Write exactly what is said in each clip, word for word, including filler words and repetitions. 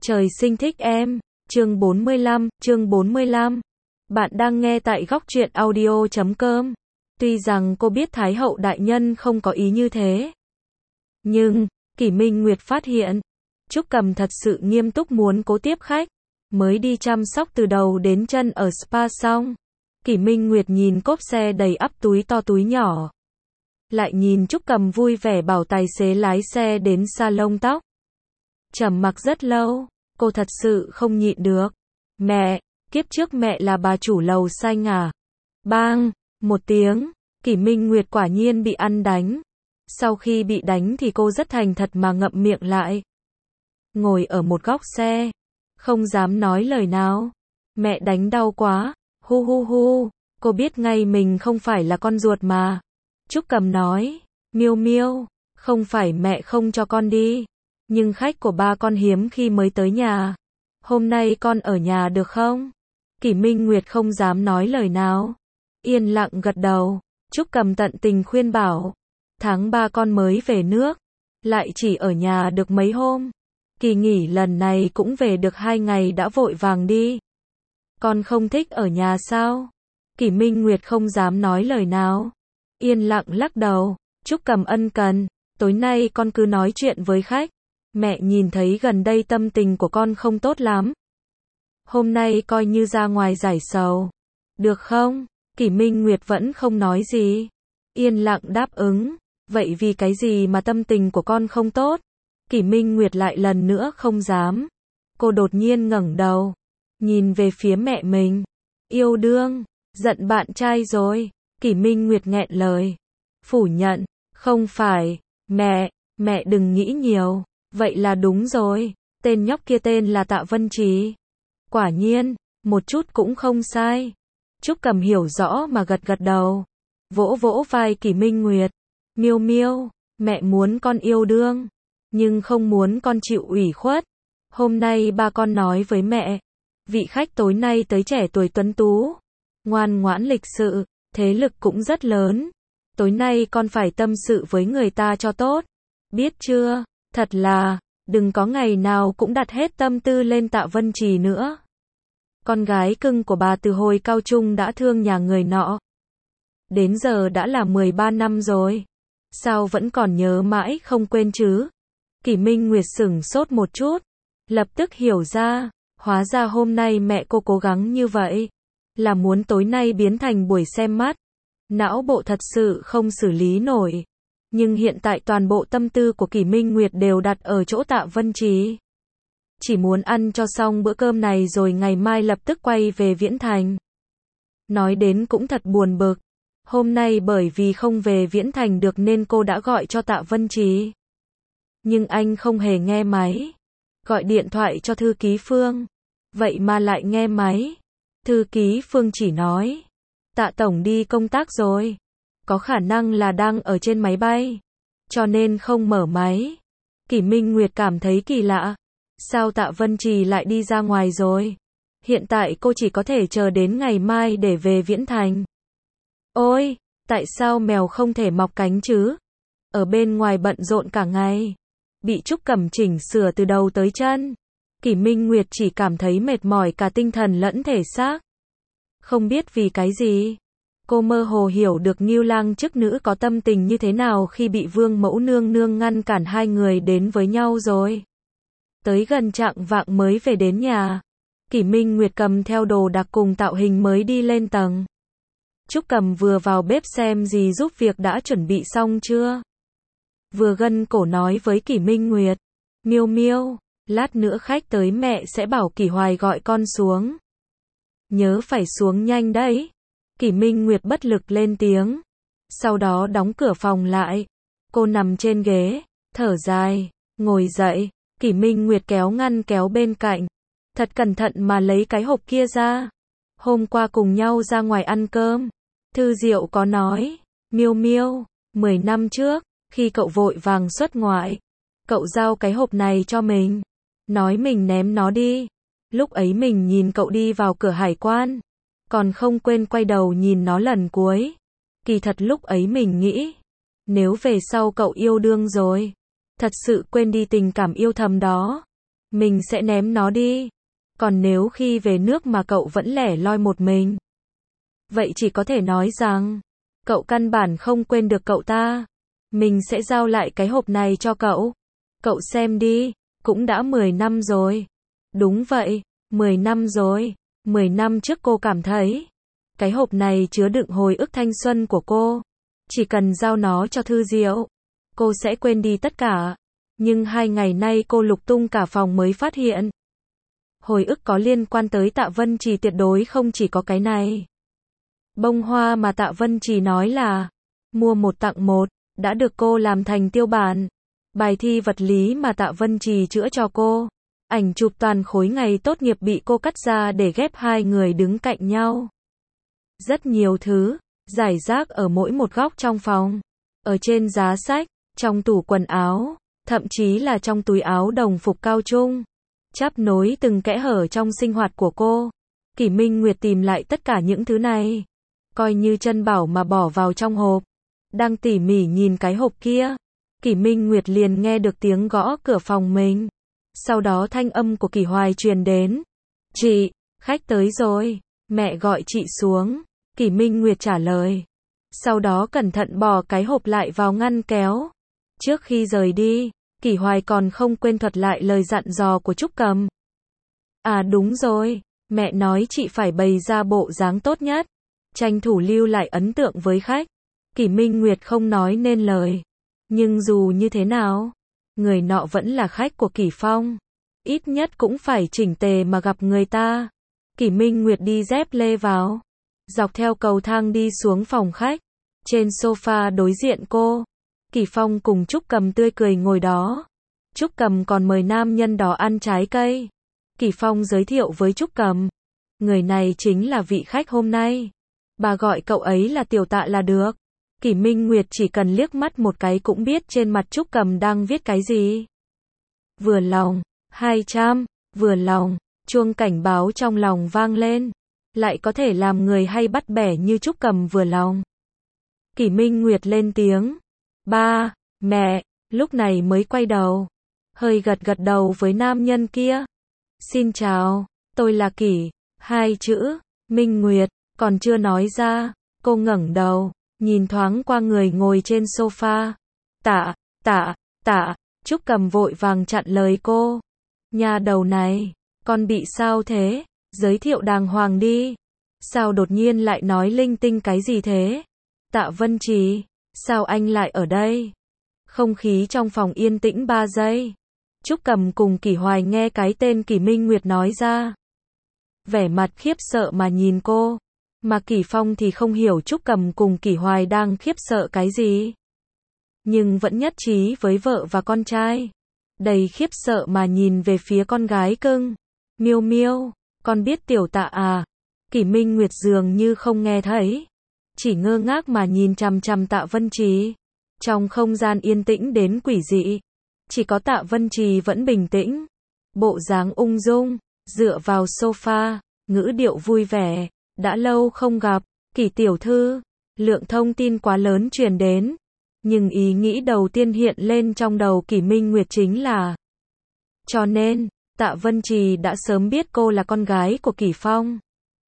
Trời sinh thích em. Chương bốn mươi lăm, chương bốn mươi lăm. Bạn đang nghe tại góc truyện audio chấm com. Tuy rằng cô biết Thái hậu đại nhân không có ý như thế. Nhưng, Kỷ Minh Nguyệt phát hiện, Trúc Cầm thật sự nghiêm túc muốn cố tiếp khách. Mới đi chăm sóc từ đầu đến chân ở spa xong. Kỷ Minh Nguyệt nhìn cốp xe đầy ắp túi to túi nhỏ. Lại nhìn Trúc Cầm vui vẻ bảo tài xế lái xe đến salon tóc. Trầm mặc rất lâu, cô thật sự không nhịn được. Mẹ, kiếp trước mẹ là bà chủ lầu xanh à? Bang, một tiếng, Kỷ Minh Nguyệt quả nhiên bị ăn đánh. Sau khi bị đánh thì cô rất thành thật mà ngậm miệng lại. Ngồi ở một góc xe, không dám nói lời nào. Mẹ đánh đau quá, hu hu hu, cô biết ngay mình không phải là con ruột mà. Trúc Cầm nói, Miêu Miêu, không phải mẹ không cho con đi. Nhưng khách của ba con hiếm khi mới tới nhà. Hôm nay con ở nhà được không? Kỷ Minh Nguyệt không dám nói lời nào. Yên lặng gật đầu. Trúc Cầm tận tình khuyên bảo. Tháng ba con mới về nước. Lại chỉ ở nhà được mấy hôm. Kỳ nghỉ lần này cũng về được hai ngày đã vội vàng đi. Con không thích ở nhà sao? Kỷ Minh Nguyệt không dám nói lời nào. Yên lặng lắc đầu. Trúc Cầm ân cần. Tối nay con cứ nói chuyện với khách. Mẹ nhìn thấy gần đây tâm tình của con không tốt lắm. Hôm nay coi như ra ngoài giải sầu. Được không? Kỷ Minh Nguyệt vẫn không nói gì. Yên lặng đáp ứng. Vậy vì cái gì mà tâm tình của con không tốt? Kỷ Minh Nguyệt lại lần nữa không dám. Cô đột nhiên ngẩng đầu. Nhìn về phía mẹ mình. Yêu đương. Giận bạn trai rồi. Kỷ Minh Nguyệt nghẹn lời. Phủ nhận. Không phải. Mẹ. Mẹ đừng nghĩ nhiều. Vậy là đúng rồi, tên nhóc kia tên là Tạ Vân Trí. Quả nhiên, một chút cũng không sai. Trúc Cầm hiểu rõ mà gật gật đầu. Vỗ vỗ vai Kỷ Minh Nguyệt. Miêu Miêu, mẹ muốn con yêu đương, nhưng không muốn con chịu ủy khuất. Hôm nay ba con nói với mẹ, vị khách tối nay tới trẻ tuổi tuấn tú, ngoan ngoãn lịch sự, thế lực cũng rất lớn. Tối nay con phải tâm sự với người ta cho tốt. Biết chưa? Thật là, đừng có ngày nào cũng đặt hết tâm tư lên Tạ Vân Trì nữa. Con gái cưng của bà từ hồi cao trung đã thương nhà người nọ. Đến giờ đã là mười ba năm rồi. Sao vẫn còn nhớ mãi không quên chứ? Kỷ Minh Nguyệt sửng sốt một chút. Lập tức hiểu ra, hóa ra hôm nay mẹ cô cố gắng như vậy. Là muốn tối nay biến thành buổi xem mắt. Não bộ thật sự không xử lý nổi. Nhưng hiện tại toàn bộ tâm tư của Kỷ Minh Nguyệt đều đặt ở chỗ Tạ Vân Trí. Chỉ muốn ăn cho xong bữa cơm này rồi ngày mai lập tức quay về Viễn Thành. Nói đến cũng thật buồn bực. Hôm nay bởi vì không về Viễn Thành được nên cô đã gọi cho Tạ Vân Trí. Nhưng anh không hề nghe máy. Gọi điện thoại cho thư ký Phương. Vậy mà lại nghe máy. Thư ký Phương chỉ nói. Tạ Tổng đi công tác rồi. Có khả năng là đang ở trên máy bay. Cho nên không mở máy. Kỷ Minh Nguyệt cảm thấy kỳ lạ. Sao Tạ Vân Trì lại đi ra ngoài rồi? Hiện tại cô chỉ có thể chờ đến ngày mai để về Viễn Thành. Ôi, tại sao mèo không thể mọc cánh chứ? Ở bên ngoài bận rộn cả ngày. Bị Trúc Cẩm chỉnh sửa từ đầu tới chân. Kỷ Minh Nguyệt chỉ cảm thấy mệt mỏi cả tinh thần lẫn thể xác. Không biết vì cái gì. Cô mơ hồ hiểu được Ngưu Lang chức nữ có tâm tình như thế nào khi bị Vương Mẫu Nương Nương ngăn cản hai người đến với nhau rồi. Tới gần chạng vạng mới về đến nhà. Kỷ Minh Nguyệt cầm theo đồ đạc cùng tạo hình mới đi lên tầng. Trúc Cầm vừa vào bếp xem gì giúp việc đã chuẩn bị xong chưa. Vừa gân cổ nói với Kỷ Minh Nguyệt. Miêu Miêu, lát nữa khách tới mẹ sẽ bảo Kỷ Hoài gọi con xuống. Nhớ phải xuống nhanh đấy. Kỷ Minh Nguyệt bất lực lên tiếng. Sau đó đóng cửa phòng lại. Cô nằm trên ghế, thở dài, ngồi dậy. Kỷ Minh Nguyệt kéo ngăn kéo bên cạnh. Thật cẩn thận mà lấy cái hộp kia ra. Hôm qua cùng nhau ra ngoài ăn cơm. Thư Diệu có nói. Miêu Miêu, mười năm trước, khi cậu vội vàng xuất ngoại. Cậu giao cái hộp này cho mình. Nói mình ném nó đi. Lúc ấy mình nhìn cậu đi vào cửa hải quan. Còn không quên quay đầu nhìn nó lần cuối. Kỳ thật lúc ấy mình nghĩ. Nếu về sau cậu yêu đương rồi. Thật sự quên đi tình cảm yêu thầm đó. mình sẽ ném nó đi. Còn nếu khi về nước mà cậu vẫn lẻ loi một mình, vậy chỉ có thể nói rằng, cậu căn bản không quên được cậu ta. Mình sẽ giao lại cái hộp này cho cậu. Cậu xem đi, cũng đã mười năm rồi. Đúng vậy, mười năm rồi. mười năm trước cô cảm thấy, cái hộp này chứa đựng hồi ức thanh xuân của cô. Chỉ cần giao nó cho Thư Diệu, cô sẽ quên đi tất cả. Nhưng hai ngày nay cô lục tung cả phòng mới phát hiện, hồi ức có liên quan tới Tạ Vân Trì tuyệt đối không chỉ có cái này. Bông hoa mà Tạ Vân Trì nói là mua một tặng một, đã được cô làm thành tiêu bản. Bài thi vật lý mà Tạ Vân Trì chữa cho cô, ảnh chụp toàn khối ngày tốt nghiệp bị cô cắt ra để ghép hai người đứng cạnh nhau. Rất nhiều thứ, rải rác ở mỗi một góc trong phòng, ở trên giá sách, trong tủ quần áo, thậm chí là trong túi áo đồng phục cao trung, chắp nối từng kẽ hở trong sinh hoạt của cô. Kỷ Minh Nguyệt tìm lại tất cả những thứ này, coi như chân bảo mà bỏ vào trong hộp. Đang tỉ mỉ nhìn cái hộp kia, Kỷ Minh Nguyệt liền nghe được tiếng gõ cửa phòng mình. Sau đó thanh âm của Kỷ Hoài truyền đến. Chị, khách tới rồi, mẹ gọi chị xuống. Kỷ Minh Nguyệt trả lời. Sau đó cẩn thận bỏ cái hộp lại vào ngăn kéo. Trước khi rời đi, Kỷ Hoài còn không quên thuật lại lời dặn dò của Trúc Cầm. À đúng rồi, mẹ nói chị phải bày ra bộ dáng tốt nhất, tranh thủ lưu lại ấn tượng với khách. Kỷ Minh Nguyệt không nói nên lời. Nhưng dù như thế nào, người nọ vẫn là khách của Kỷ Phong. Ít nhất cũng phải chỉnh tề mà gặp người ta. Kỷ Minh Nguyệt đi dép lê vào, dọc theo cầu thang đi xuống phòng khách. Trên sofa đối diện cô, Kỷ Phong cùng Trúc Cầm tươi cười ngồi đó. Trúc Cầm còn mời nam nhân đó ăn trái cây. Kỷ Phong giới thiệu với Trúc Cầm. Người này chính là vị khách hôm nay. Bà gọi cậu ấy là Tiểu Tạ là được. Kỷ Minh Nguyệt chỉ cần liếc mắt một cái cũng biết trên mặt Trúc Cầm đang viết cái gì. Vừa lòng, hai trăm, vừa lòng, chuông cảnh báo trong lòng vang lên. Lại có thể làm người hay bắt bẻ như Trúc Cầm vừa lòng. Kỷ Minh Nguyệt lên tiếng. Ba, mẹ, lúc này mới quay đầu. Hơi gật gật đầu với nam nhân kia. Xin chào, tôi là Kỷ. Hai chữ, Minh Nguyệt, còn chưa nói ra. Cô ngẩng đầu, nhìn thoáng qua người ngồi trên sofa. Tạ, tạ, tạ, Trúc Cầm vội vàng chặn lời cô. Nhà đầu này, con bị sao thế? Giới thiệu đàng hoàng đi. Sao đột nhiên lại nói linh tinh cái gì thế? Tạ Vân Trì, sao anh lại ở đây? Không khí trong phòng yên tĩnh ba giây. Trúc Cầm cùng Kỷ Hoài nghe cái tên Kỷ Minh Nguyệt nói ra, vẻ mặt khiếp sợ mà nhìn cô. Mà Kỷ Phong thì không hiểu Trúc Cầm cùng Kỷ Hoài đang khiếp sợ cái gì, nhưng vẫn nhất trí với vợ và con trai, đầy khiếp sợ mà nhìn về phía con gái cưng. Miêu Miêu, con biết Tiểu Tạ à? Kỷ Minh Nguyệt dường như không nghe thấy, chỉ ngơ ngác mà nhìn chằm chằm Tạ Vân Trì. Trong không gian yên tĩnh đến quỷ dị, chỉ có Tạ Vân Trì vẫn bình tĩnh, bộ dáng ung dung, dựa vào sofa, ngữ điệu vui vẻ. Đã lâu không gặp, Kỷ tiểu thư. Lượng thông tin quá lớn truyền đến, nhưng ý nghĩ đầu tiên hiện lên trong đầu Kỷ Minh Nguyệt chính là, cho nên, Tạ Vân Trì đã sớm biết cô là con gái của Kỷ Phong.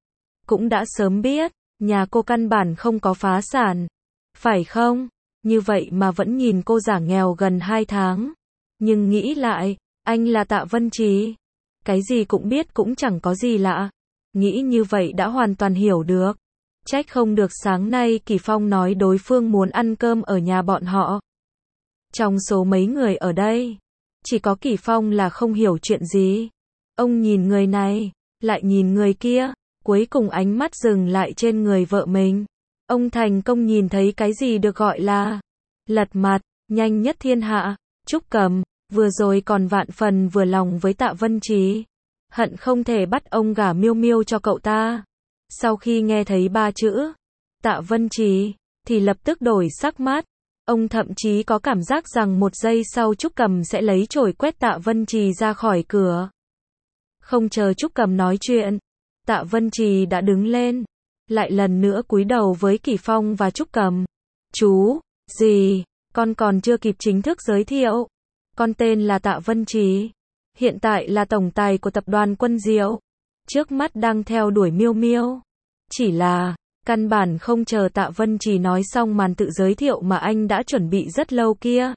Cũng đã sớm biết, nhà cô căn bản không có phá sản. Phải không? Như vậy mà vẫn nhìn cô giả nghèo gần hai tháng. Nhưng nghĩ lại, anh là Tạ Vân Trì. Cái gì cũng biết cũng chẳng có gì lạ. Nghĩ như vậy đã hoàn toàn hiểu được. Trách không được sáng nay Kỷ Phong nói đối phương muốn ăn cơm ở nhà bọn họ. Trong số mấy người ở đây, chỉ có Kỷ Phong là không hiểu chuyện gì. Ông nhìn người này, lại nhìn người kia, cuối cùng ánh mắt dừng lại trên người vợ mình. Ông thành công nhìn thấy cái gì được gọi là lật mặt, nhanh nhất thiên hạ. Trúc Cầm, vừa rồi còn vạn phần vừa lòng với Tạ Vân Trì, hận không thể bắt ông gả Miêu Miêu cho cậu ta. Sau khi nghe thấy ba chữ Tạ Vân Trì, thì lập tức đổi sắc mắt. Ông thậm chí có cảm giác rằng một giây sau Trúc Cầm sẽ lấy chổi quét Tạ Vân Trì ra khỏi cửa. Không chờ Trúc Cầm nói chuyện, Tạ Vân Trì đã đứng lên, lại lần nữa cúi đầu với Kỷ Phong và Trúc Cầm. Chú, gì, con còn chưa kịp chính thức giới thiệu. Con tên là Tạ Vân Trì. hiện tại là tổng tài của tập đoàn Quân Diệu, trước mắt đang theo đuổi Miêu Miêu. Chỉ là, căn bản không chờ Tạ Vân Trì nói xong màn tự giới thiệu mà anh đã chuẩn bị rất lâu kia.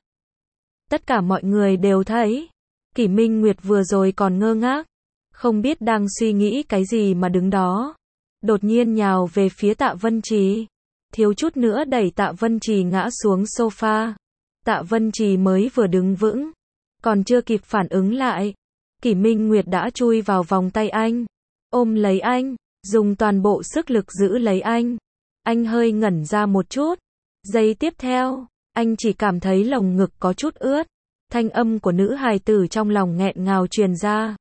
Tất cả mọi người đều thấy, Kỷ Minh Nguyệt vừa rồi còn ngơ ngác, không biết đang suy nghĩ cái gì mà đứng đó. Đột nhiên nhào về phía Tạ Vân Trì, thiếu chút nữa đẩy Tạ Vân Trì ngã xuống sofa. Tạ Vân Trì mới vừa đứng vững, còn chưa kịp phản ứng lại, Kỷ Minh Nguyệt đã chui vào vòng tay anh, ôm lấy anh, dùng toàn bộ sức lực giữ lấy anh. Anh hơi ngẩn ra một chút. Giây tiếp theo, anh chỉ cảm thấy lồng ngực có chút ướt. Thanh âm của nữ hài tử trong lòng nghẹn ngào truyền ra.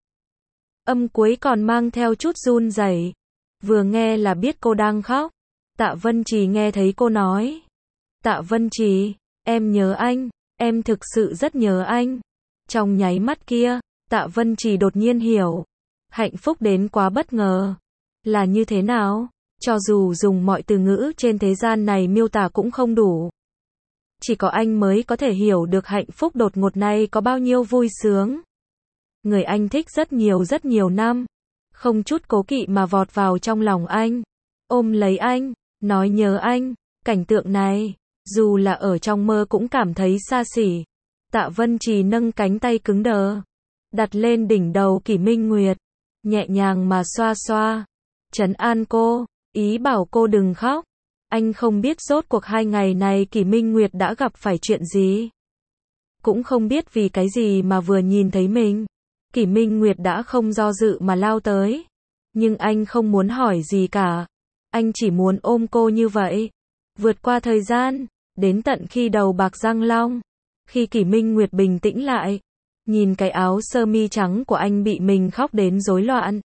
Âm cuối còn mang theo chút run rẩy. Vừa nghe là biết cô đang khóc. Tạ Vân Trì nghe thấy cô nói. Tạ Vân Trì, em nhớ anh, em thực sự rất nhớ anh. Trong nháy mắt kia, Tạ Vân Trì đột nhiên hiểu. Hạnh phúc đến quá bất ngờ. Là như thế nào? Cho dù dùng mọi từ ngữ trên thế gian này miêu tả cũng không đủ. Chỉ có anh mới có thể hiểu được hạnh phúc đột ngột này có bao nhiêu vui sướng. Người anh thích rất nhiều rất nhiều năm, không chút cố kỵ mà vọt vào trong lòng anh, ôm lấy anh, nói nhớ anh. Cảnh tượng này, dù là ở trong mơ cũng cảm thấy xa xỉ. Tạ Vân Trì nâng cánh tay cứng đờ, đặt lên đỉnh đầu Kỷ Minh Nguyệt, nhẹ nhàng mà xoa xoa, trấn an cô, ý bảo cô đừng khóc. Anh không biết rốt cuộc hai ngày này Kỷ Minh Nguyệt đã gặp phải chuyện gì. Cũng không biết vì cái gì mà vừa nhìn thấy mình, Kỷ Minh Nguyệt đã không do dự mà lao tới. Nhưng anh không muốn hỏi gì cả. Anh chỉ muốn ôm cô như vậy. Vượt qua thời gian, đến tận khi đầu bạc răng long. Khi Kỷ Minh Nguyệt bình tĩnh lại, nhìn cái áo sơ mi trắng của anh bị mình khóc đến rối loạn,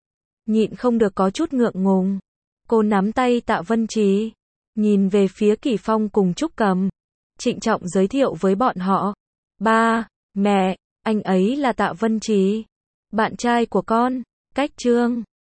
nhịn không được có chút ngượng ngùng. Cô nắm tay Tạ Vân Trì, nhìn về phía Kỷ Phong cùng Trúc Cầm, trịnh trọng giới thiệu với bọn họ. Ba, mẹ, anh ấy là Tạ Vân Trì, bạn trai của con, Cách Trương.